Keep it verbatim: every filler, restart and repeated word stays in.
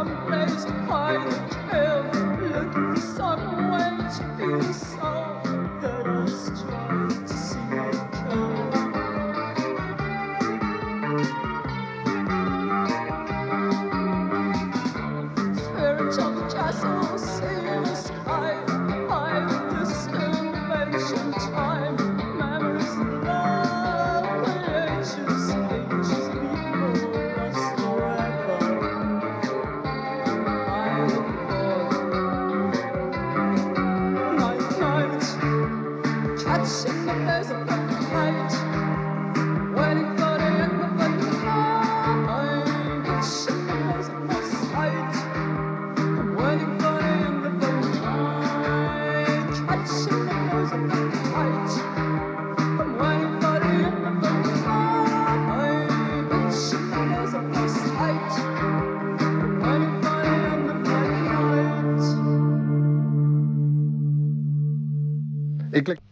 someplace high hill, looking for some way to be the soul that I strive to see my kill. Spirit of the castle, see the sky, high distant ancient time, memories of love, creatures, ages, people lost forever. I look forth, night, night, catching the blaze of perfect light, waiting for the end of the night, catching the blaze of my sight, waiting for the end of the night, catching the blaze of perfect light, I'm waiting for the end of the night, catching the blaze of my sight, waiting for the end of the night. Ik klik